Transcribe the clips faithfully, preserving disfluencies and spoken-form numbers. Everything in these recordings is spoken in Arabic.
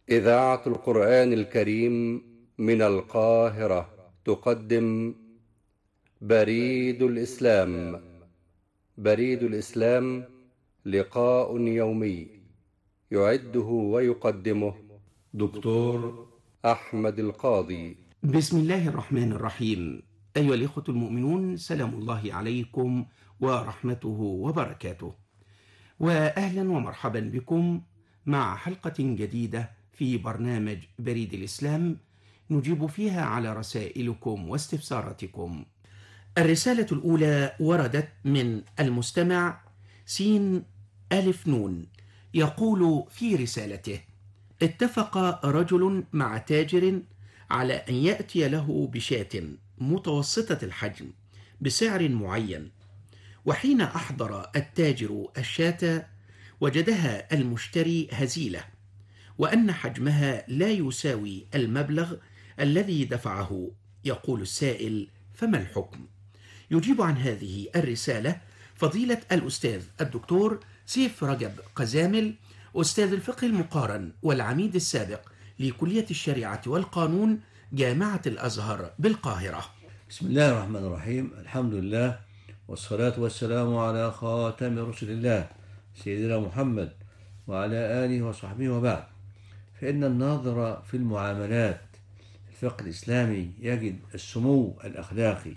إذاعة القرآن الكريم من القاهرة تقدم بريد الإسلام. بريد الإسلام لقاء يومي يعده ويقدمه دكتور أحمد القاضي. بسم الله الرحمن الرحيم. أيها الإخوة المؤمنون، سلام الله عليكم ورحمته وبركاته، وأهلا ومرحبا بكم مع حلقة جديدة في برنامج بريد الإسلام نجيب فيها على رسائلكم واستفساراتكم. الرسالة الأولى وردت من المستمع سين ألف نون، يقول في رسالته: اتفق رجل مع تاجر على أن يأتي له بشاة متوسطة الحجم بسعر معين، وحين أحضر التاجر الشاة وجدها المشتري هزيلة، وأن حجمها لا يساوي المبلغ الذي دفعه. يقول السائل: فما الحكم؟ يجيب عن هذه الرسالة فضيلة الأستاذ الدكتور سيف رجب قزامل، أستاذ الفقه المقارن والعميد السابق لكلية الشريعة والقانون جامعة الأزهر بالقاهرة. بسم الله الرحمن الرحيم. الحمد لله والصلاة والسلام على خاتم رسل الله سيدنا محمد وعلى آله وصحبه، وبعد. فإن الناظر في المعاملات في الفقه الإسلامي يجد السمو الأخلاقي،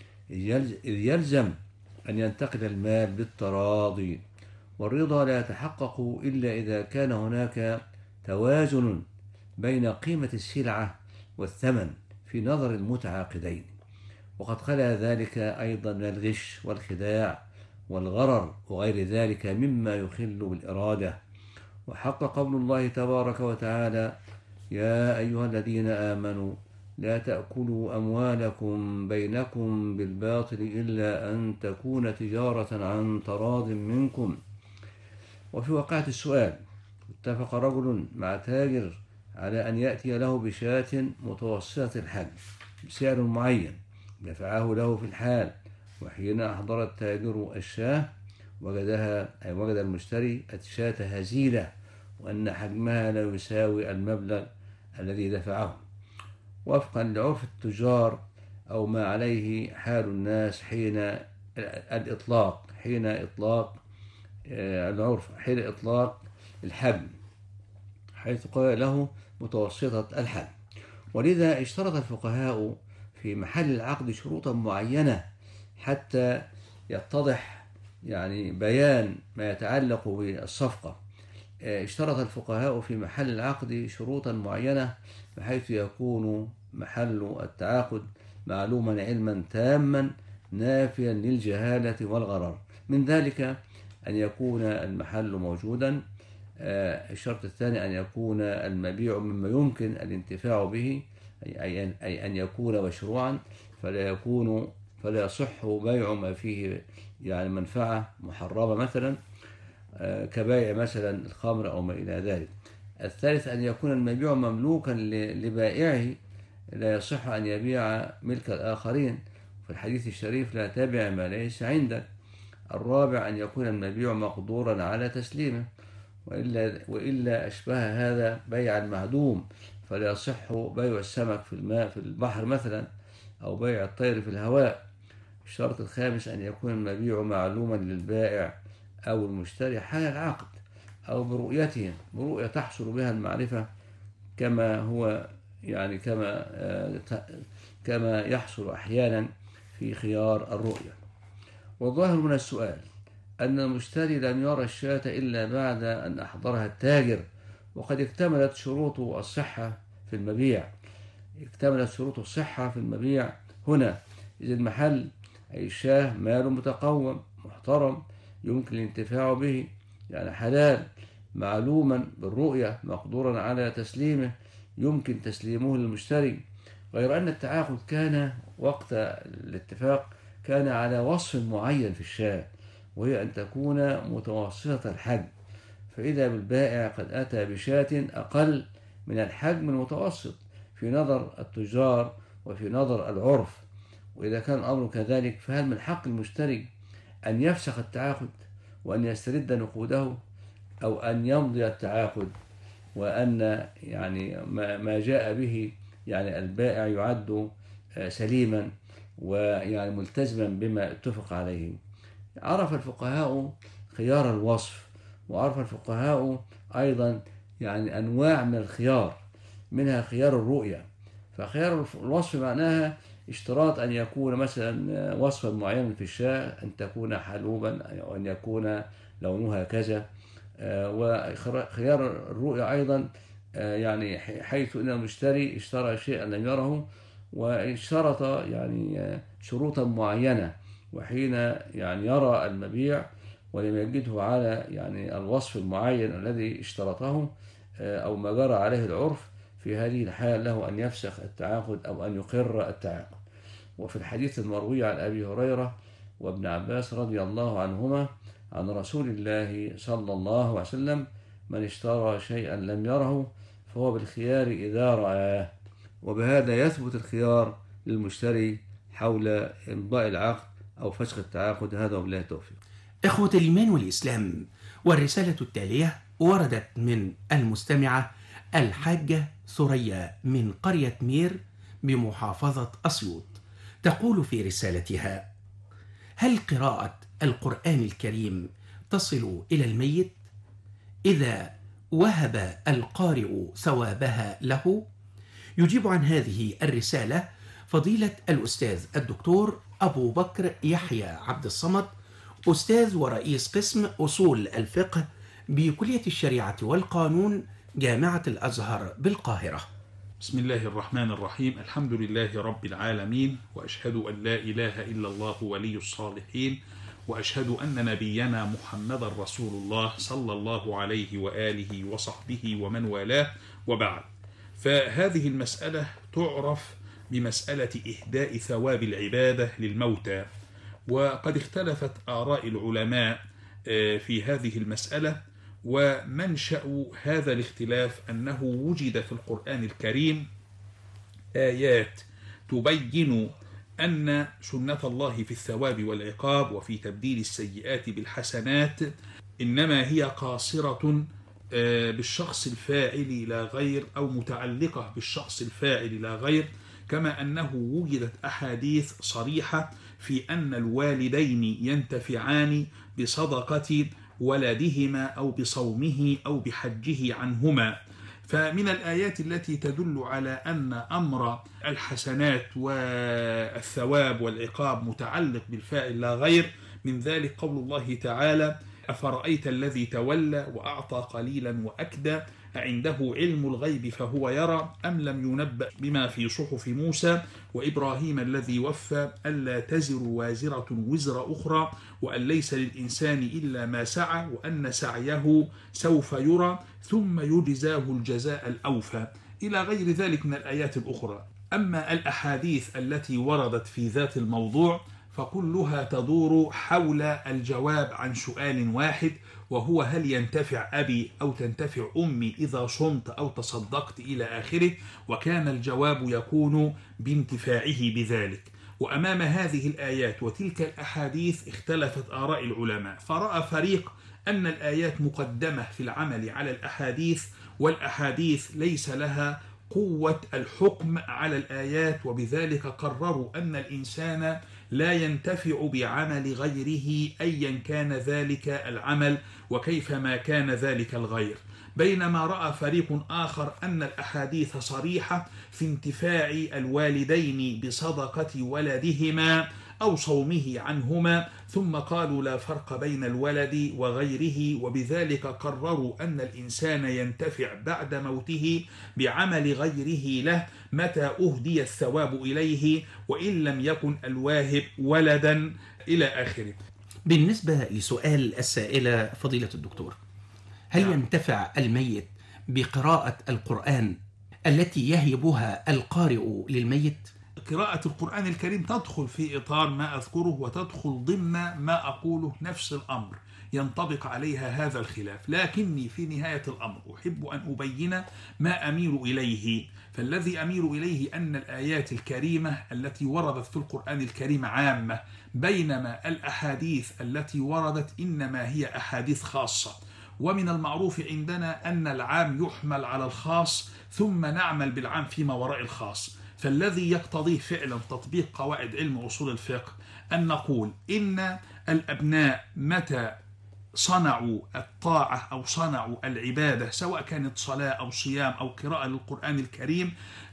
إذ يلزم أن ينتقل المال بالتراضي، والرضا لا يتحقق إلا إذا كان هناك توازن بين قيمة السلعة والثمن في نظر المتعاقدين، وقد خلا ذلك أيضا من الغش والخداع والغرر وغير ذلك مما يخل بالإرادة. وحق قول الله تبارك وتعالى: يا أيها الذين آمنوا لا تأكلوا أموالكم بينكم بالباطل إلا أن تكون تجارة عن تراض منكم. وفي واقعة السؤال، اتفق رجل مع تاجر على أن يأتي له بشاة متوسطة الحجم بسعر معين دفعه له في الحال، وحين أحضر التاجر الشاة وجدها أي وجد المشتري الشاة هزيلة، وأن حجمها لا يساوي المبلغ الذي دفعه، وفقا لعرف التجار أو ما عليه حال الناس حين الإطلاق حين إطلاق العرف حين إطلاق الحجم، حيث قال له متوسطة الحجم. ولذا اشترط الفقهاء في محل العقد شروطا معينة حتى يتضح يعني بيان ما يتعلق بالصفقة. اشترط الفقهاء في محل العقد شروطا معينة بحيث يكون محل التعاقد معلوما علما تاما نافيا للجهالة والغرر. من ذلك أن يكون المحل موجودا. الشرط الثاني أن يكون المبيع مما يمكن الانتفاع به، أي أن يكون مشروعا، فلا يكون فلا يصح بيع ما فيه يعني منفعة محرمة، مثلا كبيع مثلا الخمر أو ما إلى ذلك. الثالث أن يكون المبيع مملوكا لبائعه، لا يصح أن يبيع ملك الآخرين، في الحديث الشريف: لا تبع ما ليس عندك. الرابع أن يكون المبيع مقدورا على تسليمه، وإلا, وإلا أشبه هذا بيع المهدوم، فلا يصح بيع السمك في الماء في البحر مثلا، أو بيع الطير في الهواء. الشرط الخامس أن يكون المبيع معلوما للبائع أو المشتري حال العقد، أو برؤيته برؤية تحصل بها المعرفة، كما هو يعني كما كما يحصل أحيانا في خيار الرؤية. والظاهر من السؤال أن المشتري لم يرى الشاة إلا بعد أن أحضرها التاجر، وقد اكتملت شروط الصحة في المبيع اكتملت شروط الصحة في المبيع هنا، إذ المحل أي الشاه مال متقوم محترم يمكن الانتفاع به، يعني حلال معلوما بالرؤية مقدورا على تسليمه يمكن تسليمه للمشتري، غير أن التعاقد كان وقت الاتفاق كان على وصف معين في الشاه، وهي أن تكون متوسطة الحجم، فإذا بالبائع قد أتى بشاة أقل من الحجم المتوسط في نظر التجار وفي نظر العرف. وإذا كان الأمر كذلك، فهل من حق المشتري أن يفسخ التعاقد وأن يسترد نقوده، أو أن يمضي التعاقد؟ وأن يعني ما جاء به يعني البائع يعد سليما ويعني ملتزما بما اتفق عليه. عرف الفقهاء خيار الوصف، وعرف الفقهاء أيضا يعني أنواع من الخيار، منها خيار الرؤية. فخيار الوصف معناها اشتراط أن يكون مثلا وصفا معينا في الشاة، أن تكون حلوبا أو أن يكون لونها كذا. وخيار الرؤية أيضا يعني حيث أن المشتري اشترى شيئا لم يره واشترط يعني شروطا معينة، وحين يعني يرى المبيع ولم يجده على يعني الوصف المعين الذي اشترطه أو ما جرى عليه العرف، في هذه الحال له أن يفسخ التعاقد أو أن يقر التعاقد. وفي الحديث المروي عن أبي هريرة وابن عباس رضي الله عنهما عن رسول الله صلى الله عليه وسلم: من اشترى شيئا لم يره فهو بالخيار إذا رآه. وبهذا يثبت الخيار للمشتري حول إمضاء العقد أو فسخ التعاقد. هذا وبالله التوفيق. إخوة الإيمان والإسلام، والرسالة التالية وردت من المستمعة الحاجة ثريا من قرية مير بمحافظة أسيوط. تقول في رسالتها: هل قراءة القرآن الكريم تصل إلى الميت إذا وهب القارئ ثوابها له؟ يجيب عن هذه الرسالة فضيلة الأستاذ الدكتور أبو بكر يحيى عبد الصمد، أستاذ ورئيس قسم أصول الفقه بكلية الشريعة والقانون جامعة الأزهر بالقاهرة. بسم الله الرحمن الرحيم. الحمد لله رب العالمين، وأشهد أن لا إله إلا الله ولي الصالحين، وأشهد أن نبينا محمد رسول الله صلى الله عليه وآله وصحبه ومن والاه، وبعد. فهذه المسألة تعرف بمسألة إهداء ثواب العبادة للموتى، وقد اختلفت آراء العلماء في هذه المسألة. ومنشأ هذا الاختلاف أنه وجد في القرآن الكريم آيات تبين أن سنة الله في الثواب والعقاب وفي تبديل السيئات بالحسنات إنما هي قاصرة بالشخص الفاعل لا غير، أو متعلقة بالشخص الفاعل لا غير، كما أنه وجدت أحاديث صريحة في أن الوالدين ينتفعان بصدقة ولدهما أو بصومه أو بحجه عنهما. فمن الآيات التي تدل على أن أمر الحسنات والثواب والعقاب متعلق بالفاعل لا غير، من ذلك قول الله تعالى: أفرأيت الذي تولى وأعطى قليلا وأكدى أعنده علم الغيب فهو يرى أم لم ينبأ بما في صحف موسى وإبراهيم الذي وفى ألا تزر وازرة وزر أخرى وأن ليس للإنسان إلا ما سعى وأن سعيه سوف يرى ثم يجزاه الجزاء الأوفى، إلى غير ذلك من الآيات الأخرى. أما الأحاديث التي وردت في ذات الموضوع فكلها تدور حول الجواب عن سؤال واحد، وهو: هل ينتفع أبي أو تنتفع أمي إذا صمت أو تصدقت إلى آخره، وكان الجواب يكون بانتفاعه بذلك. وأمام هذه الآيات وتلك الأحاديث اختلفت آراء العلماء، فرأى فريق أن الآيات مقدمة في العمل على الأحاديث، والأحاديث ليس لها قوة الحكم على الآيات، وبذلك قرروا أن الإنسان لا ينتفع بعمل غيره أيا كان ذلك العمل وكيفما كان ذلك الغير. بينما رأى فريق آخر أن الأحاديث صريحة في انتفاع الوالدين بصدقة ولدهما أو صومه عنهما، ثم قالوا لا فرق بين الولد وغيره، وبذلك قرروا أن الإنسان ينتفع بعد موته بعمل غيره له متى أهدي الثواب إليه وإن لم يكن الواهب ولدا، إلى آخره. بالنسبة لسؤال السائلة فضيلة الدكتور، هل نعم. ينتفع الميت بقراءة القرآن التي يهبها القارئ للميت؟ قراءة القرآن الكريم تدخل في إطار ما أذكره وتدخل ضمن ما أقوله، نفس الأمر ينطبق عليها هذا الخلاف، لكني في نهاية الأمر أحب أن أبين ما أميل إليه. فالذي أميل إليه أن الآيات الكريمة التي وردت في القرآن الكريم عامة، بينما الأحاديث التي وردت إنما هي أحاديث خاصة. ومن المعروف عندنا أن العام يحمل على الخاص ثم نعمل بالعام فيما وراء الخاص. فالذي يقتضيه فعلا تطبيق قواعد علم أصول الفقه أن نقول إن الأبناء متى صنعوا الطاعة أو صنعوا العبادة سواء كانت صلاة أو صيام أو قراءة للقرآن الكريم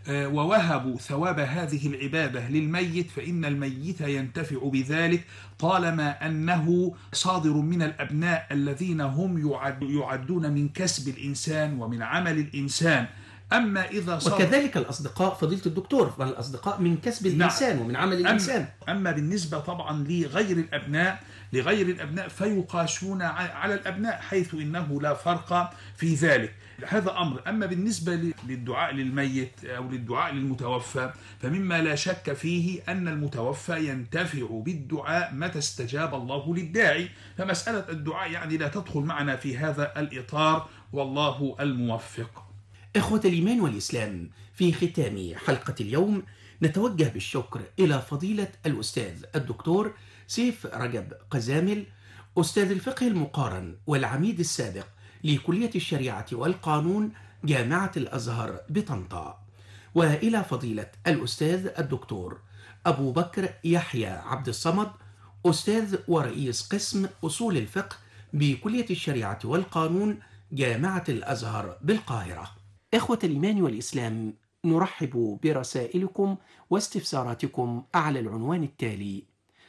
ووهبوا ثواب هذه العبادة للميت فإن الميت ينتفع بذلك طالما أنه صادر من الأبناء الذين هم يعد يعدون من كسب الإنسان ومن عمل الإنسان. أما إذا صار وكذلك الأصدقاء فضيلة الدكتور، فالأصدقاء من كسب الإنسان نعم. ومن عمل الإنسان. أما بالنسبة طبعا لغير الأبناء لغير الأبناء فيقاسون على الأبناء حيث إنه لا فرق في ذلك. هذا أمر. أما بالنسبة للدعاء للميت أو للدعاء للمتوفى فمما لا شك فيه أن المتوفى ينتفع بالدعاء متى استجاب الله للداعي، فمسألة الدعاء يعني لا تدخل معنا في هذا الإطار، والله الموفق. إخوة الإيمان والإسلام، في ختام حلقة اليوم نتوجه بالشكر إلى فضيلة الأستاذ الدكتور سيف رجب قزامل، أستاذ الفقه المقارن والعميد السابق لكلية الشريعة والقانون جامعة الأزهر بطنطا، وإلى فضيلة الأستاذ الدكتور أبو بكر يحيى عبد الصمد، أستاذ ورئيس قسم أصول الفقه بكلية الشريعة والقانون جامعة الأزهر بالقاهرة. إخوة الإيمان والإسلام، نرحب برسائلكم واستفساراتكم على العنوان التالي: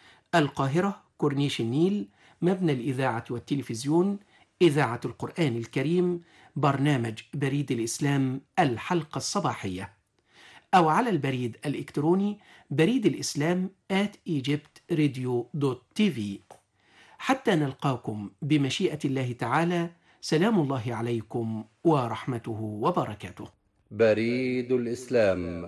القاهرة، كورنيش النيل، مبنى الإذاعة والتلفزيون، إذاعة القرآن الكريم، برنامج بريد الإسلام الحلقة الصباحية، أو على البريد الإلكتروني بريد الإسلام آت إيجيبت راديو دوت تي في. حتى نلقاكم بمشيئة الله تعالى، سلام الله عليكم ورحمته وبركاته. بريد الإسلام.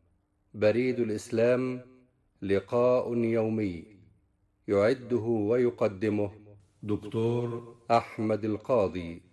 بريد الإسلام لقاء يومي يعده ويقدمه دكتور أحمد القاضي.